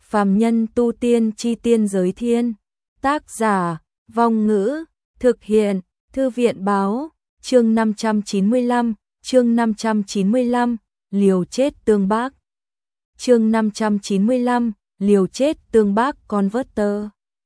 Phàm nhân tu tiên chi tiên giới thiên. Tác giả, Vong Ngữ, thực hiện, Thư viện báo, chương 595, chương 595, liều chết tương bác. Chương 595, liều chết tương bác Converter.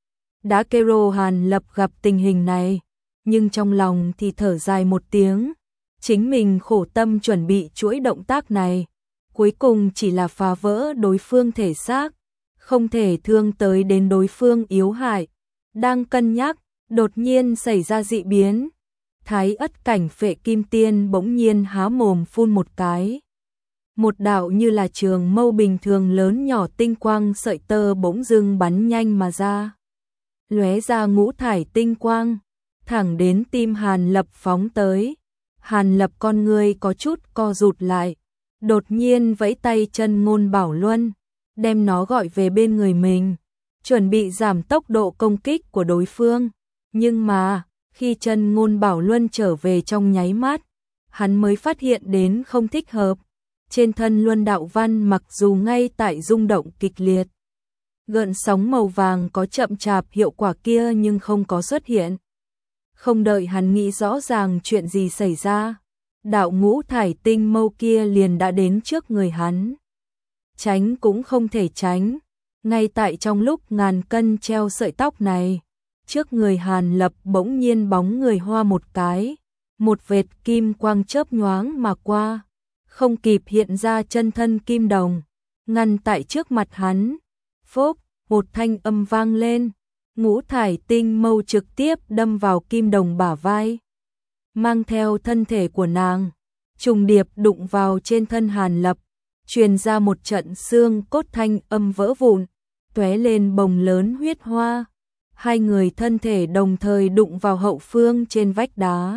Đã kêu Hàn Lập gặp tình hình này, nhưng trong lòng thì thở dài một tiếng. Chính mình khổ tâm chuẩn bị chuỗi động tác này, cuối cùng chỉ là phá vỡ đối phương thể xác, không thể thương tới đến đối phương yếu hại. Đang cân nhắc, đột nhiên xảy ra dị biến. Thái Ất Cảnh Phệ Kim Tiên bỗng nhiên há mồm phun một cái. Một đạo như là trường mâu bình thường lớn nhỏ tinh quang sợi tơ bỗng dưng bắn nhanh mà ra. Lóe ra ngũ thải tinh quang, thẳng đến tim Hàn Lập phóng tới. Hàn Lập con người có chút co rụt lại, đột nhiên vẫy tay chân Ngôn Bảo Luân, đem nó gọi về bên người mình, chuẩn bị giảm tốc độ công kích của đối phương. Nhưng mà, khi chân Ngôn Bảo Luân trở về trong nháy mắt, hắn mới phát hiện đến không thích hợp. Trên thân Luân Đạo Văn mặc dù ngay tại rung động kịch liệt, gợn sóng màu vàng có chậm chạp hiệu quả kia nhưng không có xuất hiện. Không đợi hắn nghĩ rõ ràng chuyện gì xảy ra, đạo ngũ thải tinh mâu kia liền đã đến trước người hắn. Tránh cũng không thể tránh, ngay tại trong lúc ngàn cân treo sợi tóc này, trước người Hàn Lập bỗng nhiên bóng người hoa một cái, một vệt kim quang chớp nhoáng mà qua, không kịp hiện ra chân thân kim đồng, ngăn tại trước mặt hắn. Phốp, một thanh âm vang lên, ngũ thải tinh mâu trực tiếp đâm vào kim đồng bả vai, mang theo thân thể của nàng, trùng điệp đụng vào trên thân Hàn Lập, truyền ra một trận xương cốt thanh âm vỡ vụn, tóe lên bồng lớn huyết hoa. Hai người thân thể đồng thời đụng vào hậu phương trên vách đá.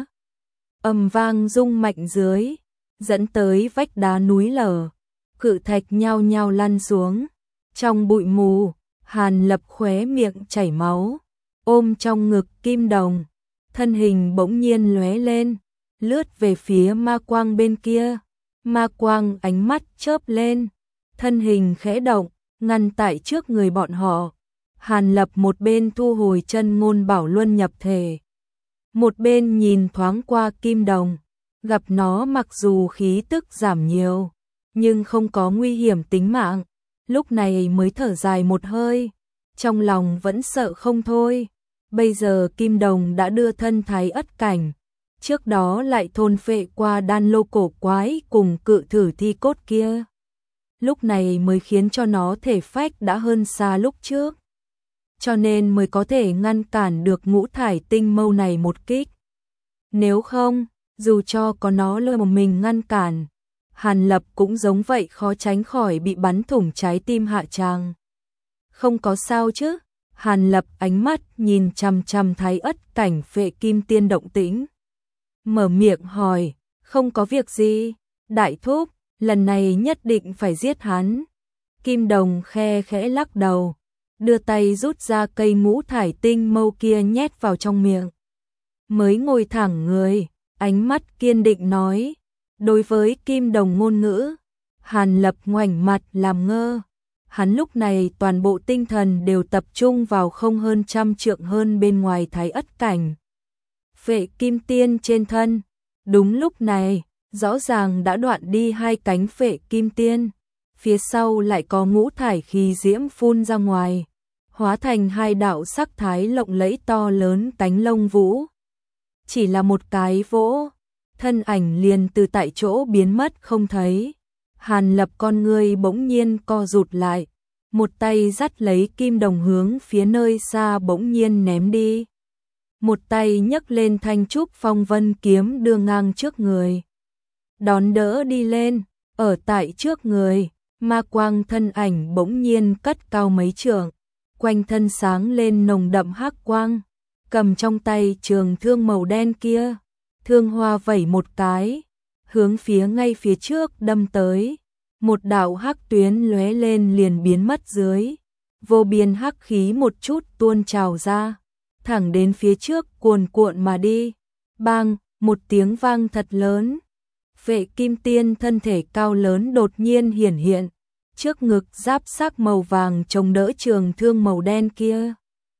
Ầm vang rung mạnh dưới, dẫn tới vách đá núi lở, cự thạch nhao nhao lăn xuống. Trong bụi mù, Hàn Lập khóe miệng chảy máu, ôm trong ngực kim đồng, thân hình bỗng nhiên lóe lên, lướt về phía ma quang bên kia. Ma quang ánh mắt chớp lên, thân hình khẽ động, ngăn tại trước người bọn họ. Hàn Lập một bên thu hồi chân Ngôn Bảo Luân nhập thể, một bên nhìn thoáng qua kim đồng, gặp nó mặc dù khí tức giảm nhiều, nhưng không có nguy hiểm tính mạng, lúc này mới thở dài một hơi, trong lòng vẫn sợ không thôi. Bây giờ kim đồng đã đưa thân Thái Ất Cảnh, trước đó lại thôn phệ qua đan lô cổ quái cùng cự thử thi cốt kia, lúc này mới khiến cho nó thể phách đã hơn xa lúc trước, cho nên mới có thể ngăn cản được ngũ thải tinh mâu này một kích. Nếu không, dù cho có nó lơ một mình ngăn cản, Hàn Lập cũng giống vậy khó tránh khỏi bị bắn thủng trái tim hạ tràng. Không có sao chứ? Hàn Lập ánh mắt nhìn chằm chằm Thái Ất Cảnh Phệ Kim Tiên động tĩnh, mở miệng hỏi, không có việc gì, đại thúc, lần này nhất định phải giết hắn. Kim đồng khe khẽ lắc đầu, đưa tay rút ra cây ngũ thải tinh mâu kia nhét vào trong miệng. Mới ngồi thẳng người, ánh mắt kiên định nói. Đối với kim đồng ngôn ngữ, Hàn Lập ngoảnh mặt làm ngơ. Hắn lúc này toàn bộ tinh thần đều tập trung vào không hơn 100 trượng hơn bên ngoài Thái Ất Cảnh Phệ Kim Tiên trên thân. Đúng lúc này, rõ ràng đã đoạn đi hai cánh Phệ Kim Tiên, phía sau lại có ngũ thải khí diễm phun ra ngoài, hóa thành hai đạo sắc thái lộng lẫy to lớn cánh lông vũ. Chỉ là một cái vỗ, thân ảnh liền từ tại chỗ biến mất không thấy. Hàn Lập con người bỗng nhiên co rụt lại, một tay dắt lấy kim đồng hướng phía nơi xa bỗng nhiên ném đi. Một tay nhấc lên thanh trúc phong vân kiếm đưa ngang trước người, đón đỡ đi lên. Ở tại trước người, ma quang thân ảnh bỗng nhiên cất cao mấy trượng, quanh thân sáng lên nồng đậm hắc quang, cầm trong tay trường thương màu đen kia, thương hoa vẩy một cái, hướng phía ngay phía trước đâm tới. Một đạo hắc tuyến lóe lên liền biến mất dưới, vô biên hắc khí một chút tuôn trào ra, thẳng đến phía trước cuồn cuộn mà đi. Bang, một tiếng vang thật lớn. Phệ Kim Tiên thân thể cao lớn đột nhiên hiển hiện, trước ngực giáp sắc màu vàng chống đỡ trường thương màu đen kia.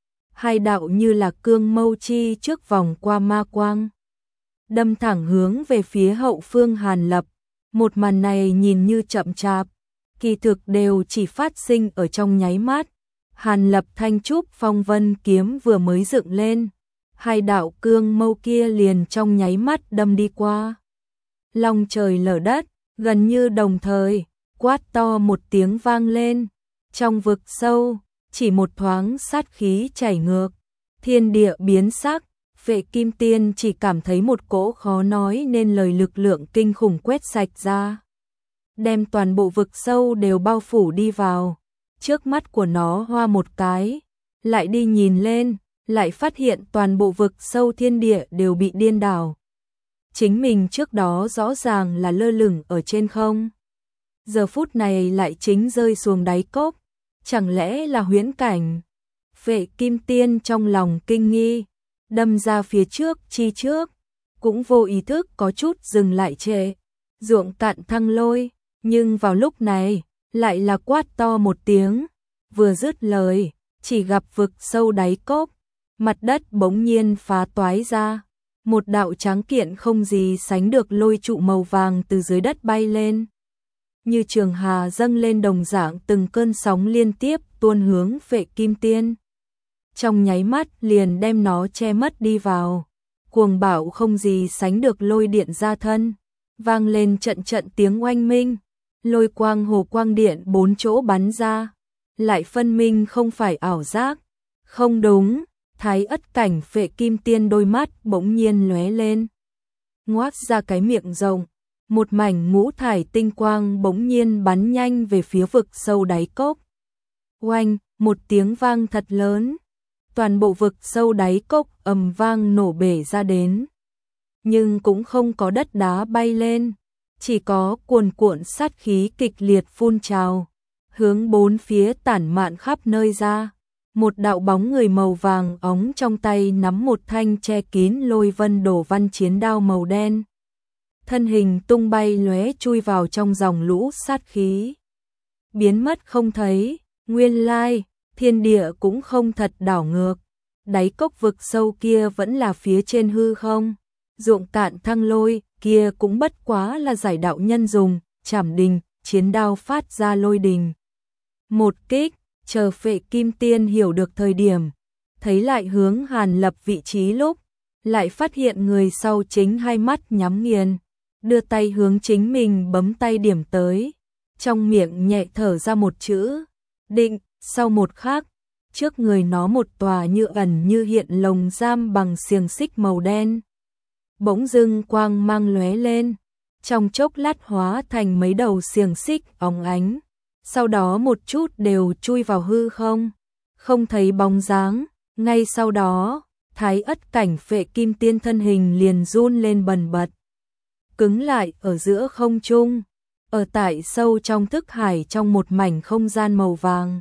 Hai đạo như là cương mâu chi trước vòng qua ma quang, đâm thẳng hướng về phía hậu phương Hàn Lập. Một màn này nhìn như chậm chạp, kỳ thực đều chỉ phát sinh ở trong nháy mắt. Hàn Lập thanh trúc phong vân kiếm vừa mới dựng lên, hai đạo cương mâu kia liền trong nháy mắt đâm đi qua. Long trời lở đất, gần như đồng thời, quát to một tiếng vang lên. Trong vực sâu, chỉ một thoáng sát khí chảy ngược, thiên địa biến sắc. Vệ Kim Tiên chỉ cảm thấy một cỗ khó nói nên lời lực lượng kinh khủng quét sạch ra, đem toàn bộ vực sâu đều bao phủ đi vào. Trước mắt của nó hoa một cái, lại đi nhìn lên, lại phát hiện toàn bộ vực sâu thiên địa đều bị điên đảo. Chính mình trước đó rõ ràng là lơ lửng ở trên không, giờ phút này lại chính rơi xuống đáy cốc, chẳng lẽ là huyễn cảnh? Vệ Kim Tiên trong lòng kinh nghi, đâm ra phía trước chi trước, cũng vô ý thức có chút dừng lại trệ, ruộng cạn thăng lôi, nhưng vào lúc này, lại là quát to một tiếng, vừa dứt lời, chỉ gặp vực sâu đáy cốc, mặt đất bỗng nhiên phá toái ra, một đạo tráng kiện không gì sánh được lôi trụ màu vàng từ dưới đất bay lên, như trường hà dâng lên đồng dạng từng cơn sóng liên tiếp tuôn hướng Vệ Kim Tiên. Trong nháy mắt liền đem nó che mất đi vào, cuồng bạo không gì sánh được lôi điện ra thân, vang lên trận trận tiếng oanh minh, lôi quang hồ quang điện bốn chỗ bắn ra, lại phân minh không phải ảo giác. Không đúng, Thái Ất Cảnh Vệ Kim Tiên đôi mắt bỗng nhiên lóe lên, ngoác ra cái miệng rộng, một mảnh ngũ thải tinh quang bỗng nhiên bắn nhanh về phía vực sâu đáy cốc. Oanh, một tiếng vang thật lớn, toàn bộ vực sâu đáy cốc ầm vang nổ bể ra đến. Nhưng cũng không có đất đá bay lên, chỉ có cuồn cuộn sát khí kịch liệt phun trào, hướng bốn phía tản mạn khắp nơi ra. Một đạo bóng người màu vàng óng trong tay nắm một thanh che kín lôi vân đổ văn chiến đao màu đen. Thân hình tung bay lóe chui vào trong dòng lũ sát khí, biến mất không thấy. Nguyên lai, thiên địa cũng không thật đảo ngược, đáy cốc vực sâu kia vẫn là phía trên hư không, ruộng cạn thăng lôi kia cũng bất quá là giải đạo nhân dùng, trảm đình, chiến đao phát ra lôi đình. Một kích, chờ Vệ Kim Tiên hiểu được thời điểm, thấy lại hướng Hàn Lập vị trí lúc, lại phát hiện người sau chính hai mắt nhắm nghiền, đưa tay hướng chính mình bấm tay điểm tới, trong miệng nhẹ thở ra một chữ, định. Sau một khắc, trước người nó một tòa như ẩn như hiện lồng giam bằng xiềng xích màu đen. Bỗng dưng quang mang lóe lên, trong chốc lát hóa thành mấy đầu xiềng xích óng ánh, sau đó một chút đều chui vào hư không, không thấy bóng dáng. Ngay sau đó, Thái Ất Cảnh Vệ Kim Tiên thân hình liền run lên bần bật, cứng lại ở giữa không trung, ở tại sâu trong thức hải trong một mảnh không gian màu vàng.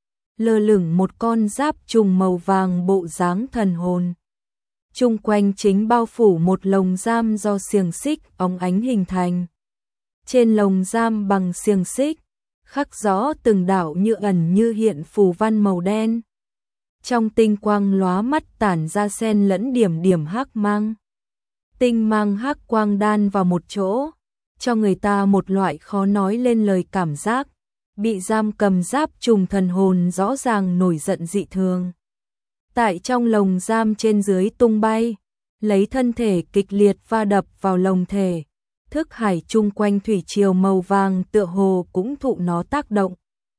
Lơ lửng một con giáp trùng màu vàng bộ dáng thần hồn. Chung quanh chính bao phủ một lồng giam do xiềng xích óng ánh hình thành. Trên lồng giam bằng xiềng xích, khắc rõ từng đạo như ẩn như hiện phù văn màu đen. Trong tinh quang lóa mắt tản ra xen lẫn điểm điểm hắc mang. Tinh mang hắc quang đan vào một chỗ, cho người ta một loại khó nói lên lời cảm giác. Bị giam cầm giáp trùng thần hồn rõ ràng nổi giận dị thường. Tại trong lồng giam trên dưới tung bay, lấy thân thể kịch liệt va đập vào lồng thể. Thức hải chung quanh thủy triều màu vàng tựa hồ cũng thụ nó tác động.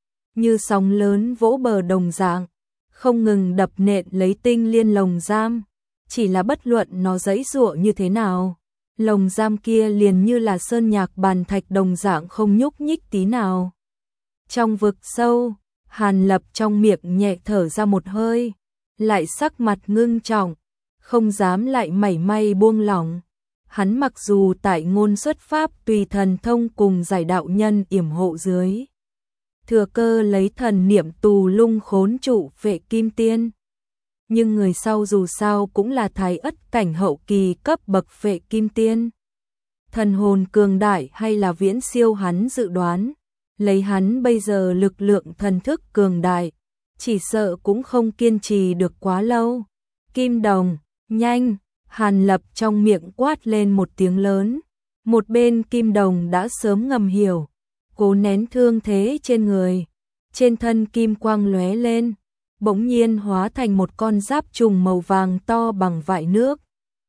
Như sóng lớn vỗ bờ đồng dạng, không ngừng đập nện lấy tinh liên lồng giam. Chỉ là bất luận nó giãy giụa như thế nào, lồng giam kia liền như là sơn nhạc bàn thạch đồng dạng không nhúc nhích tí nào. Trong vực sâu, Hàn Lập trong miệng nhẹ thở ra một hơi, lại sắc mặt ngưng trọng, không dám lại mảy may buông lỏng. Hắn mặc dù tại ngôn xuất pháp tùy thần thông cùng giải đạo nhân yểm hộ dưới, thừa cơ lấy thần niệm tù lung khốn trụ Vệ Kim Tiên. Nhưng người sau dù sao cũng là Thái Ất Cảnh hậu kỳ cấp bậc Vệ Kim Tiên. Thần hồn cường đại hay là viễn siêu hắn dự đoán. lấy hắn bây giờ lực lượng thần thức cường đại, chỉ sợ cũng không kiên trì được quá lâu. Kim Đồng, nhanh! Hàn Lập trong miệng quát lên một tiếng lớn. Một bên Kim Đồng đã sớm ngầm hiểu, cố nén thương thế trên người. Trên thân kim quang lóe lên, bỗng nhiên hóa thành một con giáp trùng màu vàng to bằng vại nước.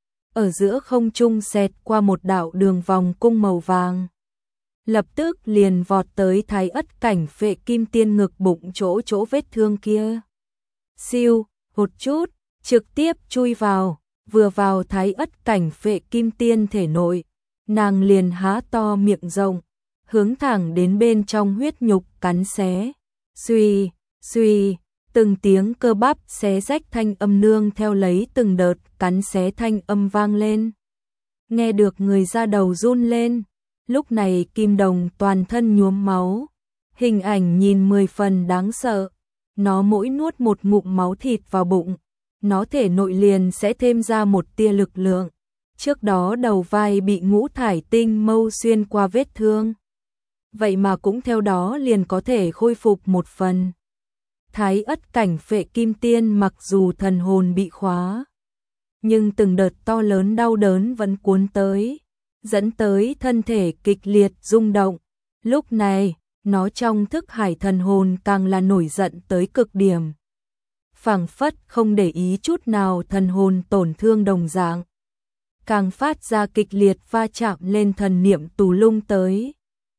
Ở giữa không trung xẹt qua một đạo đường vòng cung màu vàng. Lập tức liền vọt tới Thái Ất Cảnh Phệ Kim Tiên ngực bụng chỗ vết thương kia. Siêu, một chút, trực tiếp chui vào, vừa vào Thái Ất Cảnh Phệ Kim Tiên thể nội, nàng liền há to miệng rộng, hướng thẳng đến bên trong huyết nhục cắn xé. Xuy, xuy, từng tiếng cơ bắp xé rách thanh âm nương theo lấy từng đợt cắn xé thanh âm vang lên. Nghe được người da đầu run lên, lúc này Kim Đồng toàn thân nhuốm máu, hình ảnh nhìn 10 phần đáng sợ. Nó mỗi nuốt một ngụm máu thịt vào bụng, nó thể nội liền sẽ thêm ra một tia lực lượng. Trước đó đầu vai bị ngũ thải tinh mâu xuyên qua vết thương, vậy mà cũng theo đó liền có thể khôi phục một phần. Thái Ất Cảnh Phệ Kim Tiên mặc dù thần hồn bị khóa, nhưng từng đợt to lớn đau đớn vẫn cuốn tới, dẫn tới thân thể kịch liệt rung động. Lúc này, nó trong thức hải thần hồn càng là nổi giận tới cực điểm. Phảng phất không để ý chút nào thần hồn tổn thương đồng dạng, càng phát ra kịch liệt va chạm lên thần niệm tù lung tới.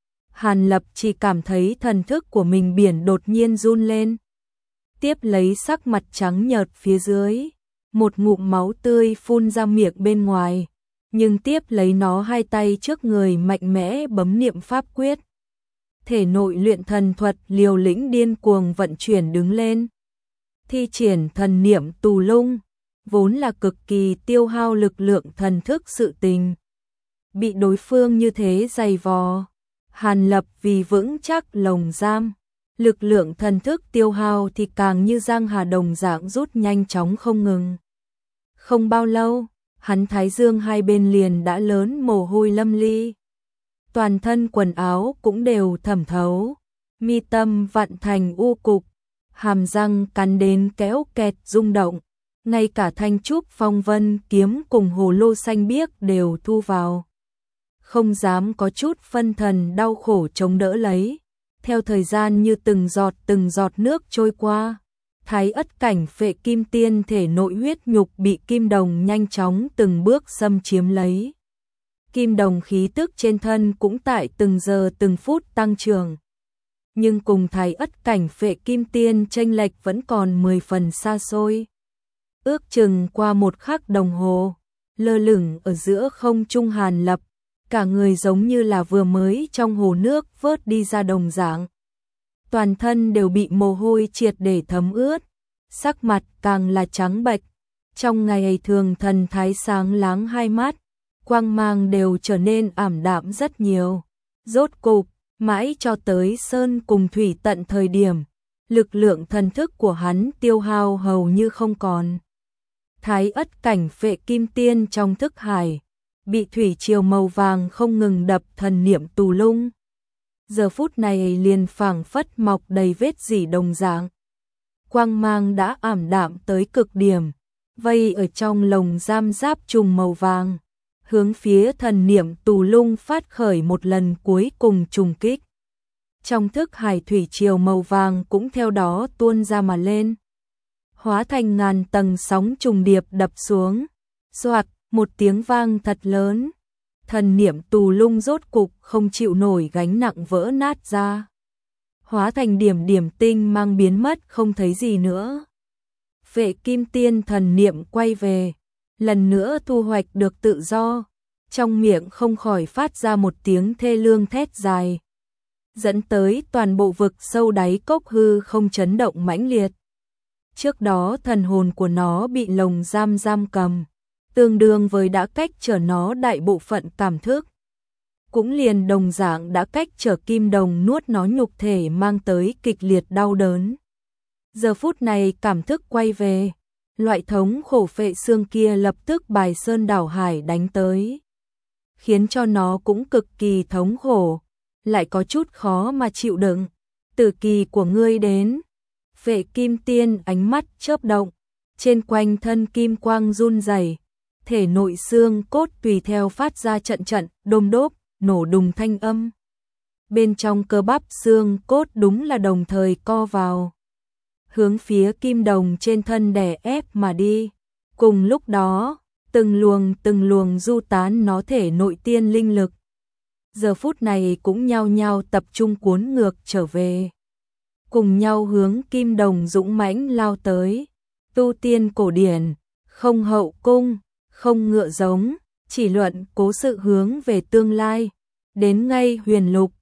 Hàn Lập chỉ cảm thấy thần thức của mình biển đột nhiên run lên. Tiếp lấy sắc mặt trắng nhợt phía dưới, một ngụm máu tươi phun ra miệng bên ngoài, nhưng tiếp lấy nó hai tay trước người mạnh mẽ bấm niệm pháp quyết. Thể nội luyện thần thuật liều lĩnh điên cuồng vận chuyển đứng lên. Thi triển thần niệm tù lung, vốn là cực kỳ tiêu hao lực lượng thần thức sự tình. Bị đối phương như thế dày vò, Hàn Lập vì vững chắc lồng giam, lực lượng thần thức tiêu hao thì càng như giang hà đồng dạng rút nhanh chóng không ngừng. Không bao lâu, hắn thái dương hai bên liền đã lớn mồ hôi lâm ly. Toàn thân quần áo cũng đều thẩm thấu, mi tâm vặn thành u cục, hàm răng cắn đến kéo kẹt rung động, ngay cả thanh trúc phong vân kiếm cùng hồ lô xanh biếc đều thu vào. Không dám có chút phân thần đau khổ chống đỡ lấy. Theo thời gian như từng giọt nước trôi qua, Thái Ất Cảnh Phệ Kim Tiên thể nội huyết nhục bị Kim Đồng nhanh chóng từng bước xâm chiếm lấy. Kim Đồng khí tức trên thân cũng tại từng giờ từng phút tăng trưởng. Nhưng cùng Thái Ất Cảnh Phệ Kim Tiên chênh lệch vẫn còn 10 phần xa xôi. Ước chừng qua một khắc đồng hồ, lơ lửng ở giữa không trung Hàn Lập, cả người giống như là vừa mới trong hồ nước vớt đi ra đồng dạng. Toàn thân đều bị mồ hôi triệt để thấm ướt, sắc mặt càng là trắng bệch. Trong ngày thường thần thái sáng láng hai mắt, quang mang đều trở nên ảm đạm rất nhiều. Rốt cục, mãi cho tới sơn cùng thủy tận thời điểm, lực lượng thần thức của hắn tiêu hao hầu như không còn. Thái Ất Cảnh Phệ Kim Tiên trong thức hải, bị thủy triều màu vàng không ngừng đập thần niệm tù lung. Giờ phút này liền phảng phất mọc đầy vết rỉ đồng dạng. Quang mang đã ảm đạm tới cực điểm, vây ở trong lồng giam giáp trùng màu vàng, hướng phía thần niệm tù lung phát khởi một lần cuối cùng trùng kích. Trong thức hải thủy triều màu vàng cũng theo đó tuôn ra mà lên, hóa thành ngàn tầng sóng trùng điệp đập xuống. Soạt, một tiếng vang thật lớn, thần niệm tù lung rốt cục không chịu nổi gánh nặng vỡ nát ra, hóa thành điểm điểm tinh mang biến mất không thấy gì nữa. Phệ Kim Tiên thần niệm quay về, lần nữa thu hoạch được tự do, trong miệng không khỏi phát ra một tiếng thê lương thét dài, dẫn tới toàn bộ vực sâu đáy cốc hư không chấn động mãnh liệt. Trước đó thần hồn của nó bị lồng giam cầm, tương đương với đã cách trở nó đại bộ phận cảm thức. Cũng liền đồng dạng đã cách trở Kim Đồng nuốt nó nhục thể mang tới kịch liệt đau đớn. Giờ phút này cảm thức quay về, loại thống khổ phệ xương kia lập tức bài sơn đảo hải đánh tới, khiến cho nó cũng cực kỳ thống khổ. lại có chút khó mà chịu đựng. Tử kỳ của ngươi đến. Vệ kim tiên ánh mắt chớp động, trên quanh thân kim quang run rẩy, thể nội xương cốt tùy theo phát ra trận trận đôm đốp, nổ đùng thanh âm. Bên trong cơ bắp xương cốt đúng là đồng thời co vào, hướng phía kim đồng trên thân đè ép mà đi. Cùng lúc đó, từng luồng du tán nó thể nội tiên linh lực. Giờ phút này cũng nhao nhao tập trung cuốn ngược trở về, cùng nhau hướng kim đồng dũng mãnh lao tới. Tu tiên cổ điển, không hậu cung, không ngựa giống, chỉ luận cố sự hướng về tương lai. Đến ngay huyền lục,